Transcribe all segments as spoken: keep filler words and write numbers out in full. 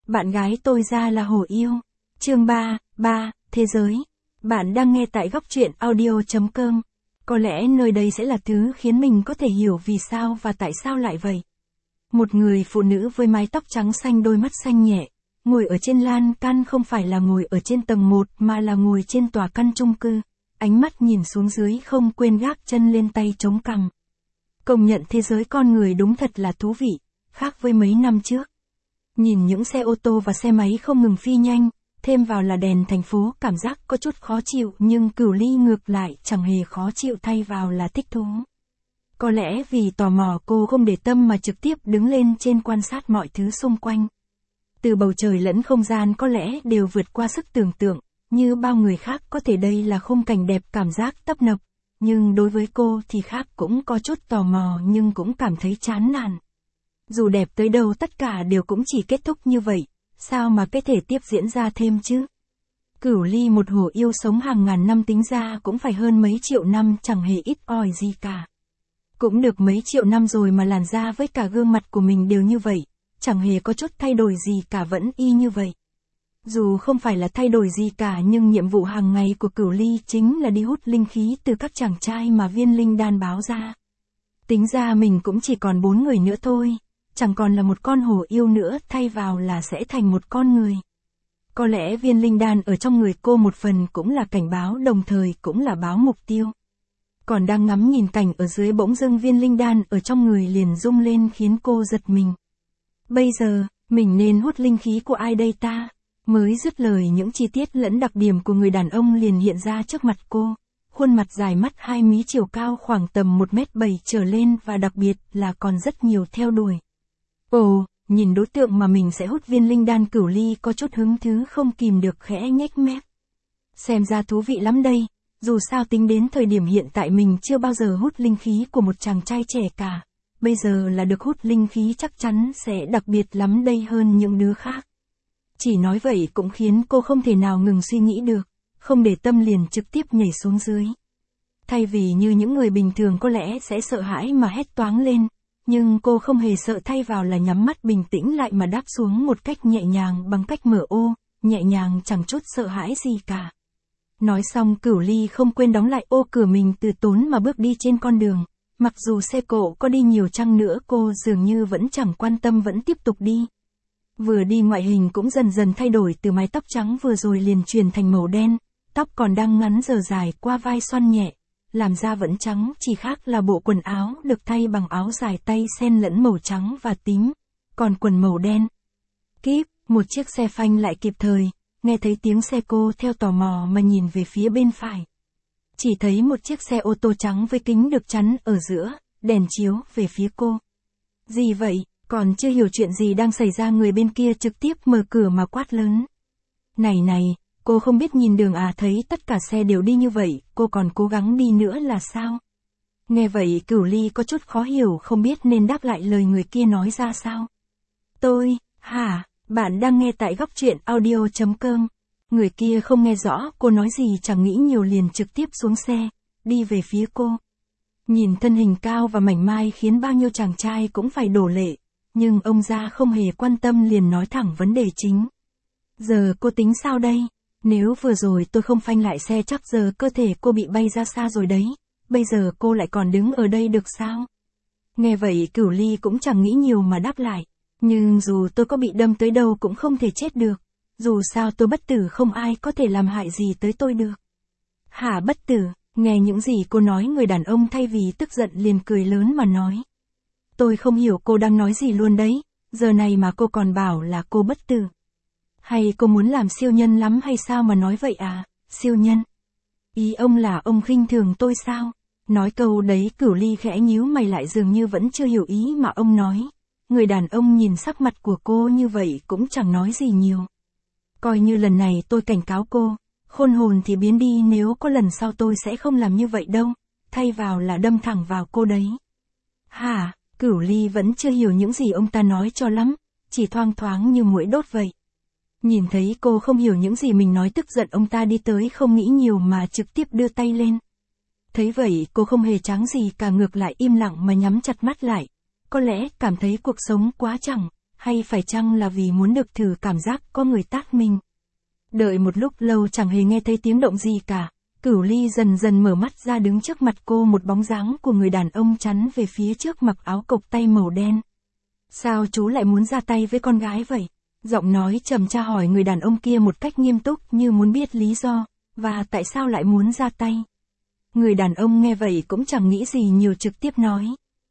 bạn gái tôi ra là hổ yêu. Chương ba, ba, Thế giới. Bạn đang nghe tại góc truyện audio chấm com. Có lẽ nơi đây sẽ là thứ khiến mình có thể hiểu vì sao và tại sao lại vậy. Một người phụ nữ với mái tóc trắng xanh, đôi mắt xanh nhẹ, ngồi ở trên lan can, không phải là ngồi ở trên tầng một mà là ngồi trên tòa căn chung cư. Ánh mắt nhìn xuống dưới, không quên gác chân lên tay chống cằm. Công nhận thế giới con người đúng thật là thú vị, khác với mấy năm trước. Nhìn những xe ô tô và xe máy không ngừng phi nhanh, thêm vào là đèn thành phố, cảm giác có chút khó chịu, nhưng Cửu Ly ngược lại chẳng hề khó chịu, thay vào là thích thú. Có lẽ vì tò mò, cô không để tâm mà trực tiếp đứng lên trên quan sát mọi thứ xung quanh. Từ bầu trời lẫn không gian có lẽ đều vượt qua sức tưởng tượng, như bao người khác có thể đây là khung cảnh đẹp, cảm giác tấp nập. Nhưng đối với cô thì khác, cũng có chút tò mò nhưng cũng cảm thấy chán nản. Dù đẹp tới đâu tất cả đều cũng chỉ kết thúc như vậy, sao mà cái thể tiếp diễn ra thêm chứ? Cửu Ly, một hổ yêu sống hàng ngàn năm, tính ra cũng phải hơn mấy triệu năm, chẳng hề ít ỏi gì cả. Cũng được mấy triệu năm rồi mà làn da với cả gương mặt của mình đều như vậy, chẳng hề có chút thay đổi gì cả, vẫn y như vậy. Dù không phải là thay đổi gì cả, nhưng nhiệm vụ hàng ngày của Cửu Ly chính là đi hút linh khí từ các chàng trai mà viên linh đan báo ra. Tính ra mình cũng chỉ còn bốn người nữa thôi, chẳng còn là một con hổ yêu nữa, thay vào là sẽ thành một con người. Có lẽ viên linh đan ở trong người cô một phần cũng là cảnh báo, đồng thời cũng là báo mục tiêu. Còn đang ngắm nhìn cảnh ở dưới, bỗng dưng viên linh đan ở trong người liền rung lên khiến cô giật mình. Bây giờ, mình nên hút linh khí của ai đây ta? Mới dứt lời, những chi tiết lẫn đặc điểm của người đàn ông liền hiện ra trước mặt cô. Khuôn mặt dài, mắt hai mí, chiều cao khoảng tầm một mét bảy trở lên, và đặc biệt là còn rất nhiều theo đuổi. Ồ, nhìn đối tượng mà mình sẽ hút viên linh đan, Cửu Ly có chút hứng thú không kìm được khẽ nhếch mép. Xem ra thú vị lắm đây, dù sao tính đến thời điểm hiện tại mình chưa bao giờ hút linh khí của một chàng trai trẻ cả. Bây giờ là được hút linh khí chắc chắn sẽ đặc biệt lắm đây, hơn những đứa khác. Chỉ nói vậy cũng khiến cô không thể nào ngừng suy nghĩ được, không để tâm liền trực tiếp nhảy xuống dưới. Thay vì như những người bình thường có lẽ sẽ sợ hãi mà hét toáng lên, nhưng cô không hề sợ, thay vào là nhắm mắt bình tĩnh lại mà đáp xuống một cách nhẹ nhàng, bằng cách mở ô, nhẹ nhàng, chẳng chút sợ hãi gì cả. Nói xong, Cửu Ly không quên đóng lại ô cửa, mình từ tốn mà bước đi trên con đường. Mặc dù xe cộ có đi nhiều chăng nữa, cô dường như vẫn chẳng quan tâm, vẫn tiếp tục đi. Vừa đi, ngoại hình cũng dần dần thay đổi, từ mái tóc trắng vừa rồi liền chuyển thành màu đen, tóc còn đang ngắn giờ dài qua vai, xoăn nhẹ, làm da vẫn trắng, chỉ khác là bộ quần áo được thay bằng áo dài tay xen lẫn màu trắng và tím, còn quần màu đen. Kíp, một chiếc xe phanh lại kịp thời, nghe thấy tiếng xe cô theo tò mò mà nhìn về phía bên phải. Chỉ thấy một chiếc xe ô tô trắng với kính được chắn ở giữa, đèn chiếu về phía cô. Gì vậy? Còn chưa hiểu chuyện gì đang xảy ra, người bên kia trực tiếp mở cửa mà quát lớn. Này này, cô không biết nhìn đường à? Thấy tất cả xe đều đi như vậy, cô còn cố gắng đi nữa là sao? Nghe vậy, Cửu Ly có chút khó hiểu, không biết nên đáp lại lời người kia nói ra sao. Tôi, hả? Bạn đang nghe tại góc truyện audio chấm com. Người kia không nghe rõ cô nói gì, chẳng nghĩ nhiều liền trực tiếp xuống xe, đi về phía cô. Nhìn thân hình cao và mảnh mai khiến bao nhiêu chàng trai cũng phải đổ lệ. Nhưng ông già không hề quan tâm, liền nói thẳng vấn đề chính. Giờ cô tính sao đây? Nếu vừa rồi tôi không phanh lại xe, chắc giờ cơ thể cô bị bay ra xa rồi đấy. Bây giờ cô lại còn đứng ở đây được sao? Nghe vậy, Cửu Ly cũng chẳng nghĩ nhiều mà đáp lại. Nhưng dù tôi có bị đâm tới đâu cũng không thể chết được. Dù sao tôi bất tử, không ai có thể làm hại gì tới tôi được. Hả, bất tử? Nghe những gì cô nói, người đàn ông thay vì tức giận liền cười lớn mà nói. Tôi không hiểu cô đang nói gì luôn đấy, giờ này mà cô còn bảo là cô bất tử. Hay cô muốn làm siêu nhân lắm hay sao mà nói vậy à? Siêu nhân? Ý ông là ông khinh thường tôi sao? Nói câu đấy, Cửu Ly khẽ nhíu mày lại, dường như vẫn chưa hiểu ý mà ông nói. Người đàn ông nhìn sắc mặt của cô như vậy cũng chẳng nói gì nhiều. Coi như lần này tôi cảnh cáo cô, khôn hồn thì biến đi, nếu có lần sau tôi sẽ không làm như vậy đâu, thay vào là đâm thẳng vào cô đấy. Hả? Cửu Ly vẫn chưa hiểu những gì ông ta nói cho lắm, chỉ thoang thoáng như muỗi đốt vậy. Nhìn thấy cô không hiểu những gì mình nói, tức giận ông ta đi tới, không nghĩ nhiều mà trực tiếp đưa tay lên. Thấy vậy, cô không hề tráng gì cả, ngược lại im lặng mà nhắm chặt mắt lại. Có lẽ cảm thấy cuộc sống quá chẳng hay phải chăng là vì muốn được thử cảm giác có người tát mình. Đợi một lúc lâu chẳng hề nghe thấy tiếng động gì cả, Cửu Ly dần dần mở mắt ra, đứng trước mặt cô một bóng dáng của người đàn ông chắn về phía trước mặc áo cộc tay màu đen. Sao chú lại muốn ra tay với con gái vậy? Giọng nói trầm tra hỏi người đàn ông kia một cách nghiêm túc như muốn biết lý do, và tại sao lại muốn ra tay. Người đàn ông nghe vậy cũng chẳng nghĩ gì nhiều, trực tiếp nói.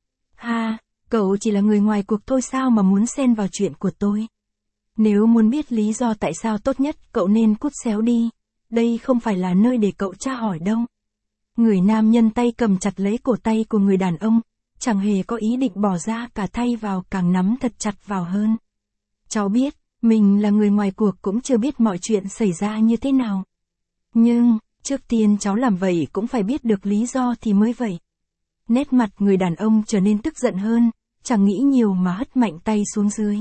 Ha, cậu chỉ là người ngoài cuộc thôi sao mà muốn xen vào chuyện của tôi? Nếu muốn biết lý do tại sao, tốt nhất cậu nên cút xéo đi. Đây không phải là nơi để cậu tra hỏi đâu. Người nam nhân tay cầm chặt lấy cổ tay của người đàn ông, chẳng hề có ý định bỏ ra cả thay vào, càng nắm thật chặt vào hơn. Cháu biết, mình là người ngoài cuộc, cũng chưa biết mọi chuyện xảy ra như thế nào. Nhưng, trước tiên cháu làm vậy cũng phải biết được lý do thì mới vậy. Nét mặt người đàn ông trở nên tức giận hơn, chẳng nghĩ nhiều mà hất mạnh tay xuống dưới.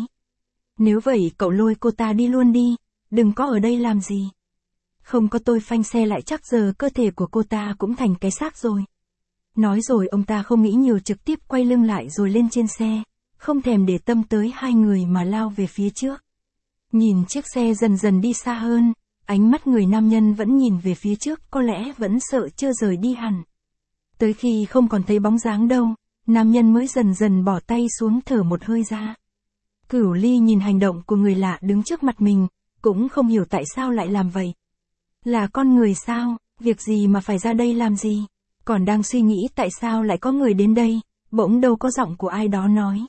Nếu vậy cậu lôi cô ta đi luôn đi, đừng có ở đây làm gì. Không có tôi phanh xe lại chắc giờ cơ thể của cô ta cũng thành cái xác rồi. Nói rồi ông ta không nghĩ nhiều, trực tiếp quay lưng lại rồi lên trên xe, không thèm để tâm tới hai người mà lao về phía trước. Nhìn chiếc xe dần dần đi xa hơn, ánh mắt người nam nhân vẫn nhìn về phía trước, có lẽ vẫn sợ chưa rời đi hẳn. Tới khi không còn thấy bóng dáng đâu, nam nhân mới dần dần bỏ tay xuống, thở một hơi ra. Cửu Ly nhìn hành động của người lạ đứng trước mặt mình, cũng không hiểu tại sao lại làm vậy. Là con người sao, việc gì mà phải ra đây làm gì? Còn đang suy nghĩ tại sao lại có người đến đây, bỗng đâu có giọng của ai đó nói.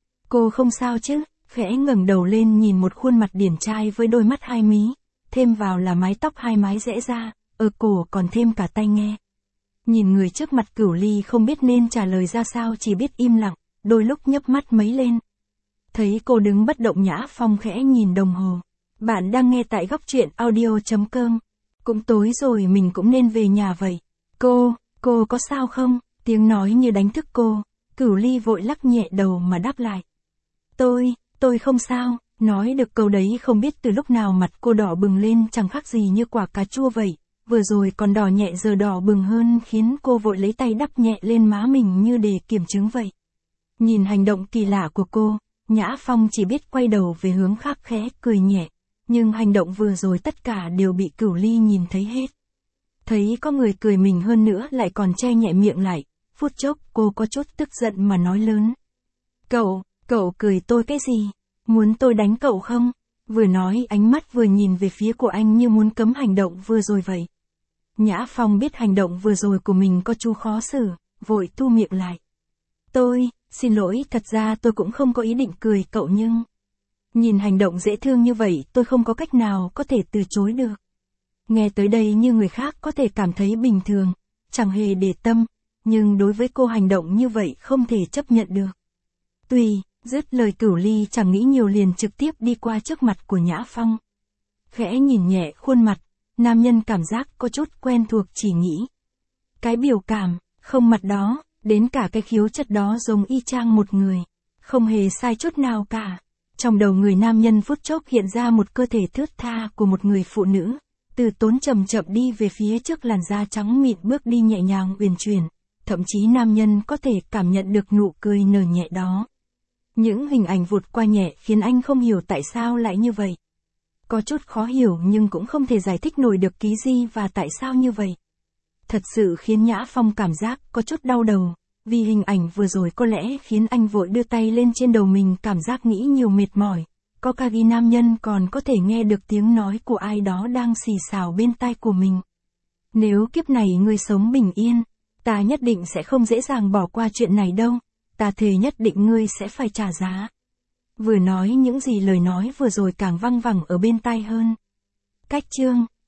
Cô không sao chứ? Khẽ ngẩng đầu lên nhìn một khuôn mặt điển trai với đôi mắt hai mí, thêm vào là mái tóc hai mái rẽ ra, ở cổ còn thêm cả tai nghe. Nhìn người trước mặt, Cửu Ly không biết nên trả lời ra sao, chỉ biết im lặng, đôi lúc nhấp mắt mấy lên. Thấy cô đứng bất động, Nhã Phong khẽ nhìn đồng hồ. Bạn đang nghe tại góc truyện audio chấm com. Cũng tối rồi, mình cũng nên về nhà vậy. Cô, cô có sao không? Tiếng nói như đánh thức cô. Cửu Ly vội lắc nhẹ đầu mà đáp lại. Tôi, tôi không sao. Nói được câu đấy không biết từ lúc nào mặt cô đỏ bừng lên, chẳng khác gì như quả cà chua vậy. Vừa rồi còn đỏ nhẹ, giờ đỏ bừng hơn, khiến cô vội lấy tay đắp nhẹ lên má mình như để kiểm chứng vậy. Nhìn hành động kỳ lạ của cô, Nhã Phong chỉ biết quay đầu về hướng khác khẽ cười nhẹ. Nhưng hành động vừa rồi tất cả đều bị Cửu Ly nhìn thấy hết. Thấy có người cười mình hơn nữa lại còn che nhẹ miệng lại, phút chốc cô có chút tức giận mà nói lớn. Cậu, cậu cười tôi cái gì? Muốn tôi đánh cậu không? Vừa nói ánh mắt vừa nhìn về phía của anh như muốn cấm hành động vừa rồi vậy. Nhã Phong biết hành động vừa rồi của mình có chút khó xử, vội thu miệng lại. Tôi, xin lỗi, thật ra tôi cũng không có ý định cười cậu, nhưng... Nhìn hành động dễ thương như vậy, tôi không có cách nào có thể từ chối được. Nghe tới đây như người khác có thể cảm thấy bình thường, chẳng hề để tâm, nhưng đối với cô hành động như vậy không thể chấp nhận được. Tùy, dứt lời Cửu Ly chẳng nghĩ nhiều liền trực tiếp đi qua trước mặt của Nhã Phong. Khẽ nhìn nhẹ khuôn mặt, nam nhân cảm giác có chút quen thuộc, chỉ nghĩ. Cái biểu cảm, không mặt đó, đến cả cái khiếu chất đó giống y chang một người. Không hề sai chút nào cả. Trong đầu người nam nhân phút chốc hiện ra một cơ thể thướt tha của một người phụ nữ, từ tốn chậm chậm đi về phía trước, làn da trắng mịn, bước đi nhẹ nhàng uyển chuyển, thậm chí nam nhân có thể cảm nhận được nụ cười nở nhẹ đó. Những hình ảnh vụt qua nhẹ khiến anh không hiểu tại sao lại như vậy. Có chút khó hiểu nhưng cũng không thể giải thích nổi được ký gì và tại sao như vậy. Thật sự khiến Nhã Phong cảm giác có chút đau đầu. Vì hình ảnh vừa rồi có lẽ khiến anh vội đưa tay lên trên đầu mình, cảm giác nghĩ nhiều mệt mỏi. Có cả ghi nam nhân còn có thể nghe được tiếng nói của ai đó đang xì xào bên tai của mình. Nếu kiếp này ngươi sống bình yên, ta nhất định sẽ không dễ dàng bỏ qua chuyện này đâu. Ta thề nhất định ngươi sẽ phải trả giá. Vừa nói những gì lời nói vừa rồi càng văng vẳng ở bên tai hơn. Cách chương